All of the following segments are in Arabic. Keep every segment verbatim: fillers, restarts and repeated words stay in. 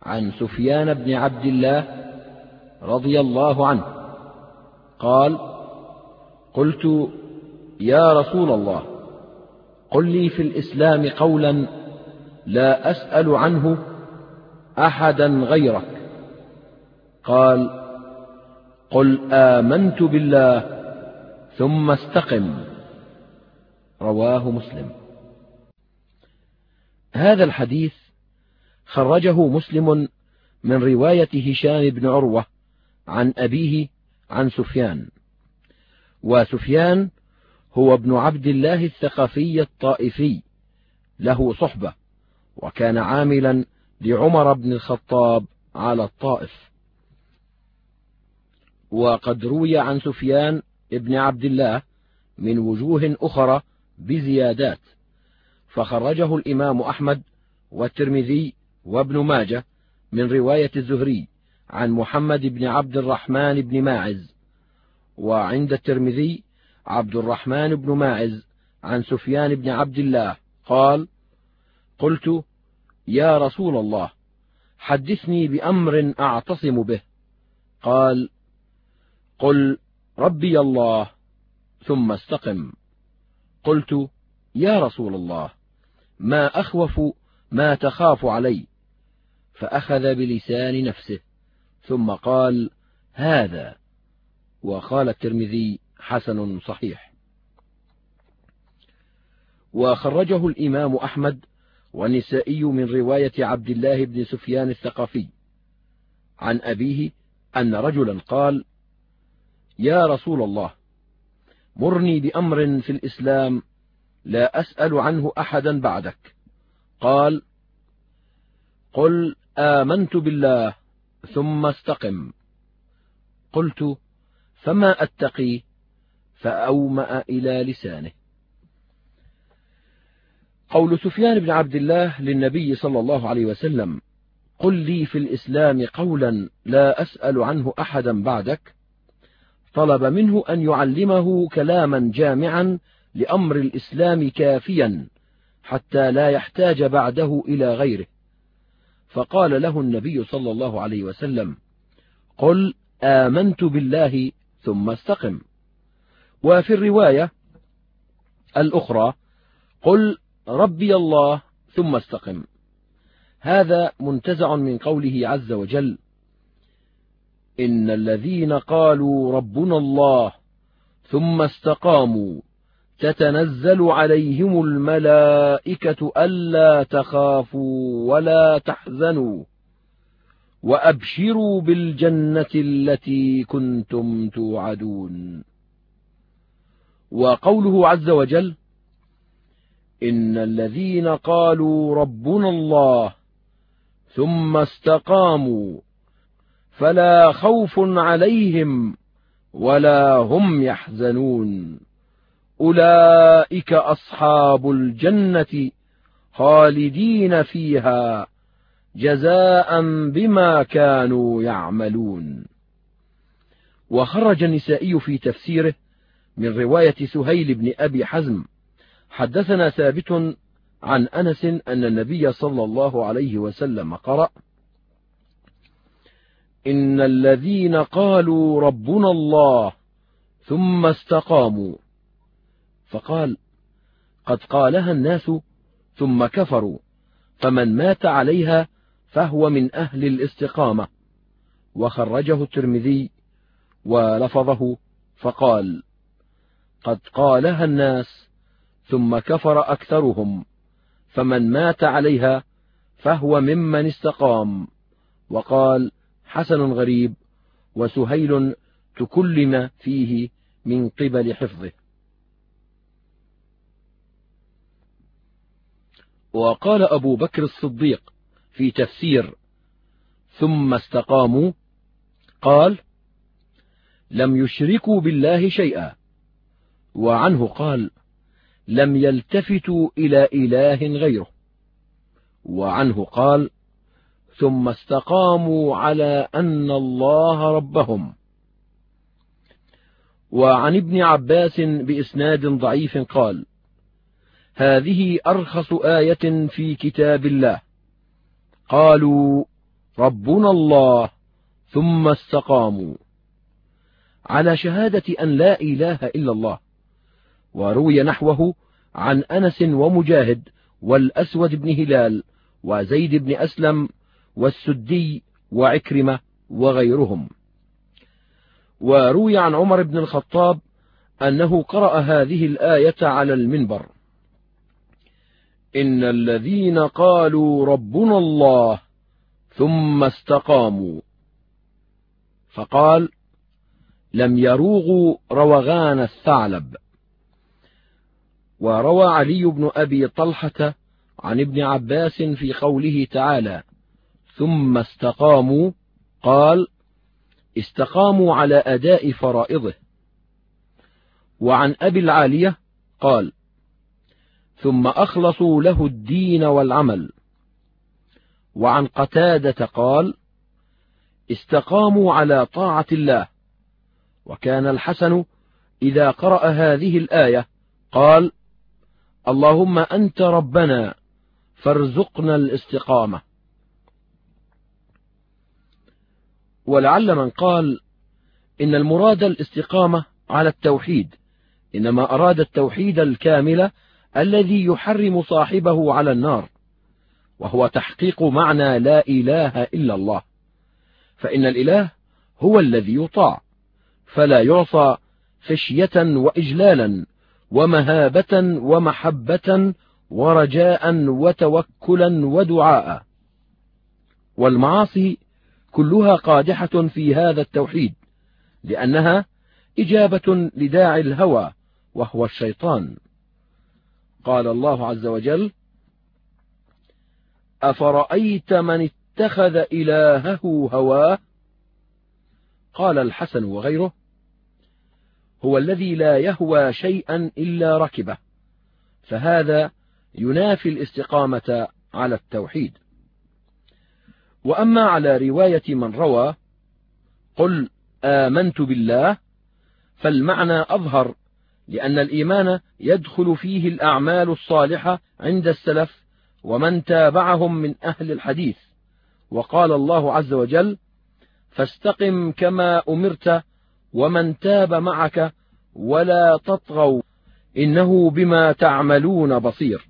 عن سفيان بن عبد الله رضي الله عنه قال: قلت: يا رسول الله، قل لي في الإسلام قولا لا أسأل عنه أحدا غيرك. قال: قل آمنت بالله ثم استقم. رواه مسلم. هذا الحديث خرجه مسلم من رواية هشام بن عروة عن أبيه عن سفيان، وسفيان هو ابن عبد الله الثقفي الطائفي، له صحبة، وكان عاملا لعمر بن الخطاب على الطائف. وقد روي عن سفيان ابن عبد الله من وجوه أخرى بزيادات، فخرجه الإمام أحمد والترمذي وابن ماجه من رواية الزهري عن محمد بن عبد الرحمن بن ماعز، وعند الترمذي عبد الرحمن بن ماعز عن سفيان بن عبد الله قال: قلت: يا رسول الله، حدثني بأمر أعتصم به. قال: قل ربي الله ثم استقم. قلت: يا رسول الله، ما أخوف ما تخاف علي؟ فأخذ بلسان نفسه ثم قال: هذا. وقال الترمذي: حسن صحيح. وخرجه الإمام أحمد والنسائي من رواية عبد الله بن سفيان الثقفي عن أبيه أن رجلا قال: يا رسول الله، مرني بأمر في الإسلام لا أسأل عنه أحدا بعدك. قال: قل آمنت بالله ثم استقم. قلت: فما أتقي؟ فأومأ إلى لسانه. قول سفيان بن عبد الله للنبي صلى الله عليه وسلم: قل لي في الإسلام قولا لا أسأل عنه أحدا بعدك، طلب منه أن يعلمه كلاما جامعا لأمر الإسلام كافيا حتى لا يحتاج بعده إلى غيره، فقال له النبي صلى الله عليه وسلم: قل آمنت بالله ثم استقم. وفي الرواية الأخرى: قل ربي الله ثم استقم. هذا منتزع من قوله عز وجل: إن الذين قالوا ربنا الله ثم استقاموا تتنزل عليهم الملائكة ألا تخافوا ولا تحزنوا وأبشروا بالجنة التي كنتم توعدون. وقوله عز وجل: إن الذين قالوا ربنا الله ثم استقاموا فلا خوف عليهم ولا هم يحزنون أولئك أصحاب الجنة خالدين فيها جزاء بما كانوا يعملون. وخرج النسائي في تفسيره من رواية سهيل بن أبي حزم: حدثنا ثابت عن أنس أن النبي صلى الله عليه وسلم قرأ: إن الذين قالوا ربنا الله ثم استقاموا. فقال: قد قالها الناس ثم كفروا، فمن مات عليها فهو من أهل الاستقامة. وخرجه الترمذي ولفظه فقال: قد قالها الناس ثم كفر أكثرهم، فمن مات عليها فهو ممن استقام. وقال: حسن غريب، وسهيل تكلم فيه من قبل حفظه. وقال أبو بكر الصديق في تفسير ثم استقاموا، قال: لم يشركوا بالله شيئا. وعنه قال: لم يلتفتوا إلى إله غيره. وعنه قال: ثم استقاموا على أن الله ربهم. وعن ابن عباس بإسناد ضعيف قال: هذه أرخص آية في كتاب الله. قالوا: ربنا الله ثم استقاموا، على شهادة أن لا إله إلا الله. وروي نحوه عن أنس ومجاهد والأسود بن هلال وزيد بن أسلم والسدي وعكرمة وغيرهم. وروي عن عمر بن الخطاب أنه قرأ هذه الآية على المنبر: إن الذين قالوا ربنا الله ثم استقاموا، فقال: لم يروغوا روغان الثعلب. وروى علي بن أبي طلحة عن ابن عباس في قوله تعالى: ثم استقاموا، قال: استقاموا على أداء فرائضه. وعن أبي العالية قال: ثم أخلصوا له الدين والعمل. وعن قتادة قال: استقاموا على طاعة الله. وكان الحسن إذا قرأ هذه الآية قال: اللهم أنت ربنا فارزقنا الاستقامة. ولعل من قال إن المراد الاستقامة على التوحيد إنما أراد التوحيد الكامل الذي يحرم صاحبه على النار، وهو تحقيق معنى لا إله إلا الله، فإن الإله هو الذي يطاع فلا يعصى خشية وإجلالا ومهابة ومحبة ورجاء وتوكلا ودعاء. والمعاصي كلها قادحة في هذا التوحيد، لأنها إجابة لداعي الهوى وهو الشيطان. قال الله عز وجل: أفرأيت من اتخذ إلهه هواه. قال الحسن وغيره: هو الذي لا يهوى شيئا إلا ركبه، فهذا ينافي الاستقامة على التوحيد. وأما على رواية من روى: قل آمنت بالله، فالمعنى أظهر، لأن الإيمان يدخل فيه الأعمال الصالحة عند السلف ومن تابعهم من أهل الحديث. وقال الله عز وجل: فاستقم كما أمرت ومن تاب معك ولا تطغوا إنه بما تعملون بصير.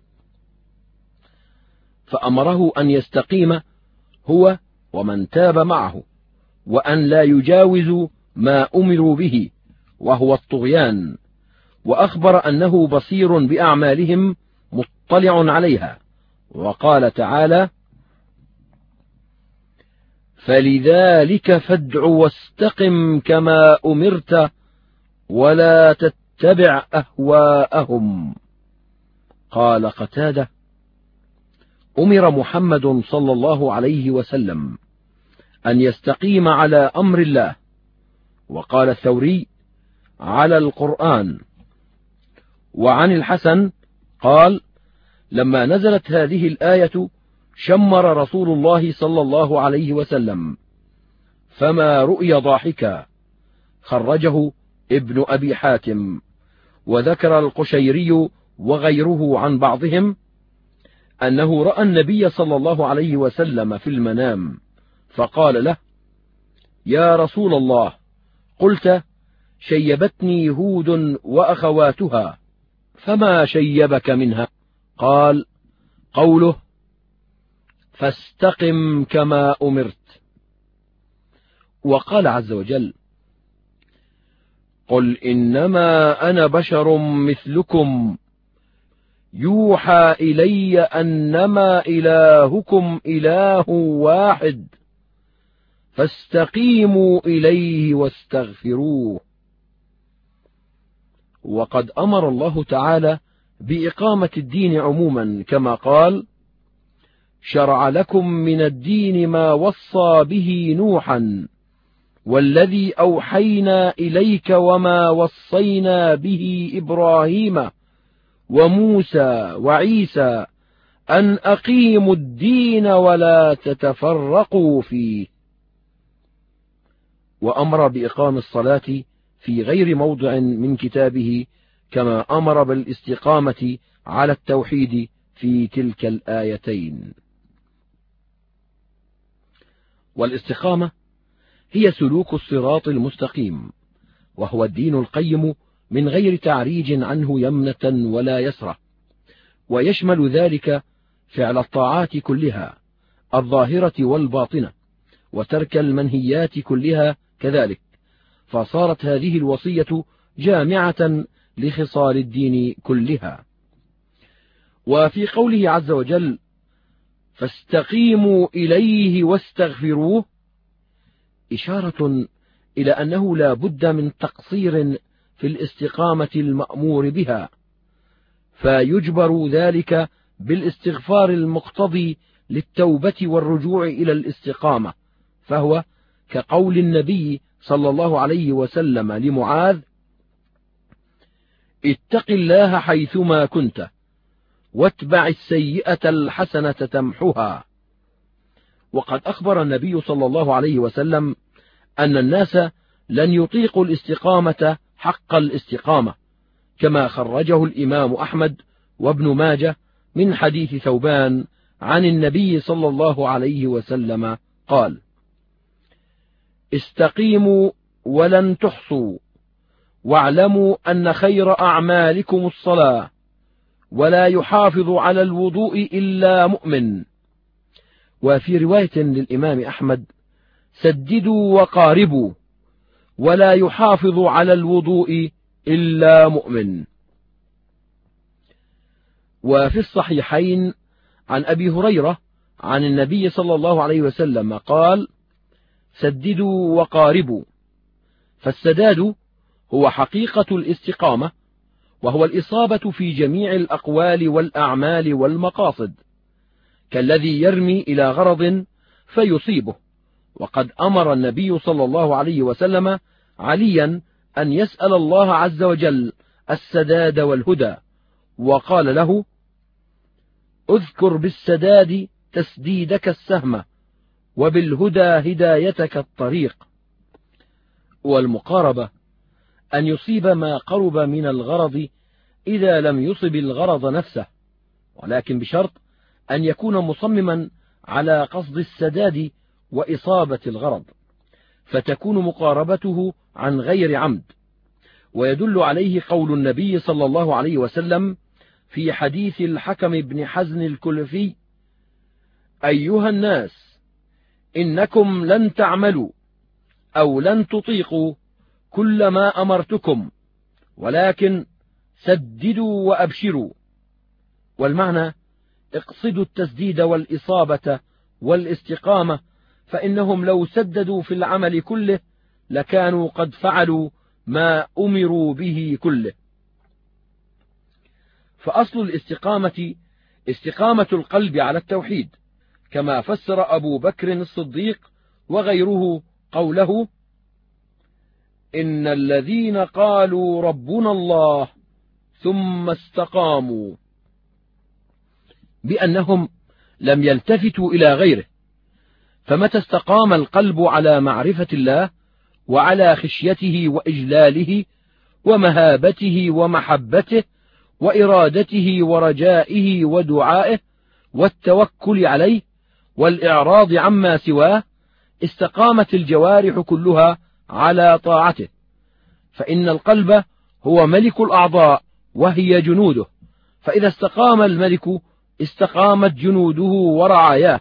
فأمره أن يستقيم هو ومن تاب معه، وأن لا يجاوزوا ما أمروا به وهو الطغيان، وأخبر أنه بصير بأعمالهم مطلع عليها. وقال تعالى: فلذلك فادع واستقم كما أمرت ولا تتبع أهواءهم. قال قتادة: أمر محمد صلى الله عليه وسلم أن يستقيم على أمر الله. وقال الثوري: على القرآن. وعن الحسن قال: لما نزلت هذه الآية شمر رسول الله صلى الله عليه وسلم، فما رؤي ضاحكا. خرجه ابن أبي حاتم. وذكر القشيري وغيره عن بعضهم أنه رأى النبي صلى الله عليه وسلم في المنام، فقال له: يا رسول الله، قلت شيبتني هود وأخواتها، فما شيبك منها؟ قال: قوله: فاستقم كما أمرت. وقال عز وجل: قل إنما أنا بشر مثلكم يوحى إلي أنما إلهكم إله واحد فاستقيموا إليه واستغفروه. وقد أمر الله تعالى بإقامة الدين عموما، كما قال: شرع لكم من الدين ما وصى به نوحا والذي أوحينا إليك وما وصينا به إبراهيم وموسى وعيسى أن أقيموا الدين ولا تتفرقوا فيه. وأمر بإقام الصلاة في غير موضع من كتابه، كما أمر بالاستقامة على التوحيد في تلك الآيتين. والاستقامة هي سلوك الصراط المستقيم، وهو الدين القيم من غير تعريج عنه يمنة ولا يسرة، ويشمل ذلك فعل الطاعات كلها الظاهرة والباطنة، وترك المنهيات كلها كذلك، فصارت هذه الوصية جامعة لخصال الدين كلها. وفي قوله عز وجل: فاستقيموا إليه واستغفروه، إشارة إلى أنه لا بد من تقصير في الاستقامة المأمور بها، فيجبر ذلك بالاستغفار المقتضي للتوبة والرجوع إلى الاستقامة، فهو كقول النبي صلى الله عليه وسلم لمعاذ: اتق الله حيثما كنت واتبع السيئة الحسنة تمحها. وقد أخبر النبي صلى الله عليه وسلم أن الناس لن يطيقوا الاستقامة حق الاستقامة، كما خرجه الإمام أحمد وابن ماجه من حديث ثوبان عن النبي صلى الله عليه وسلم قال: استقيموا ولن تحصوا، واعلموا أن خير أعمالكم الصلاة، ولا يحافظ على الوضوء إلا مؤمن. وفي رواية للإمام أحمد: سددوا وقاربوا، ولا يحافظ على الوضوء إلا مؤمن. وفي الصحيحين عن أبي هريرة عن النبي صلى الله عليه وسلم قال: سددوا وقاربوا. فالسداد هو حقيقة الاستقامة، وهو الإصابة في جميع الأقوال والأعمال والمقاصد، كالذي يرمي إلى غرض فيصيبه. وقد أمر النبي صلى الله عليه وسلم عليا أن يسأل الله عز وجل السداد والهدى، وقال له: اذكر بالسداد تسديدك السهم، وبالهدى هدايتك الطريق. والمقاربة أن يصيب ما قرب من الغرض إذا لم يصب الغرض نفسه، ولكن بشرط أن يكون مصمما على قصد السداد وإصابة الغرض، فتكون مقاربته عن غير عمد. ويدل عليه قول النبي صلى الله عليه وسلم في حديث الحكم بن حزن الكلفي: أيها الناس، إنكم لن تعملوا أو لن تطيقوا كل ما أمرتكم، ولكن سددوا وأبشروا. والمعنى: اقصدوا التسديد والإصابة والاستقامة، فإنهم لو سددوا في العمل كله لكانوا قد فعلوا ما أمروا به كله. فأصل الاستقامة استقامة القلب على التوحيد، كما فسر أبو بكر الصديق وغيره قوله: إن الذين قالوا ربنا الله ثم استقاموا، بأنهم لم يلتفتوا إلى غيره. فمتى استقام القلب على معرفة الله وعلى خشيته وإجلاله ومهابته ومحبته وإرادته ورجائه ودعائه والتوكل عليه والإعراض عما سواه، استقامت الجوارح كلها على طاعته، فإن القلب هو ملك الأعضاء وهي جنوده، فإذا استقام الملك استقامت جنوده ورعاياه.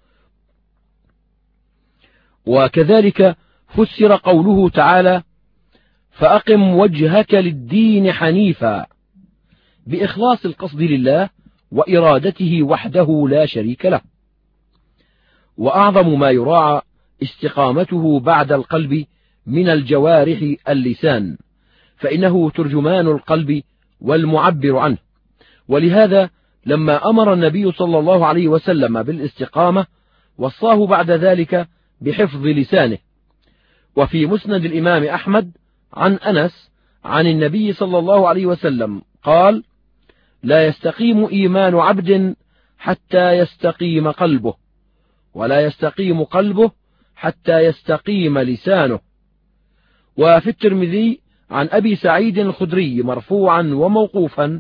وكذلك فسر قوله تعالى: فأقم وجهك للدين حنيفا، بإخلاص القصد لله وإرادته وحده لا شريك له. وأعظم ما يراعى استقامته بعد القلب من الجوارح اللسان، فإنه ترجمان القلب والمعبر عنه. ولهذا لما أمر النبي صلى الله عليه وسلم بالاستقامة وصاه بعد ذلك بحفظ لسانه. وفي مسند الإمام أحمد عن أنس عن النبي صلى الله عليه وسلم قال: لا يستقيم إيمان عبد حتى يستقيم قلبه، ولا يستقيم قلبه حتى يستقيم لسانه. وفي الترمذي عن أبي سعيد الخدري مرفوعا وموقوفا: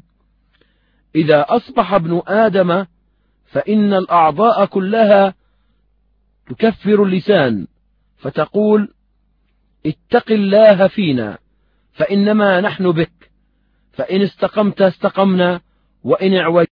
إذا أصبح ابن آدم فإن الأعضاء كلها تكفر اللسان فتقول: اتق الله فينا فإنما نحن بك، فإن استقمت استقمنا وإن اعوجت